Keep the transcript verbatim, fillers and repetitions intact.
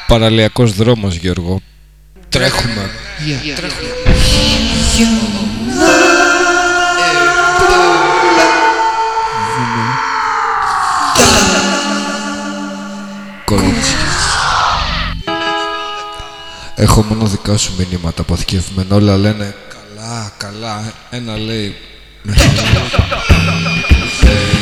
Παραλιακός δρόμος, Γιώργο. Τρέχουμε. Yeah, yeah, τρέχουμε. Κορίτσι. Έχω μόνο δικά σου μηνύματα αποθηκευμένα. Όλα λένε καλά, καλά. Ένα λέει...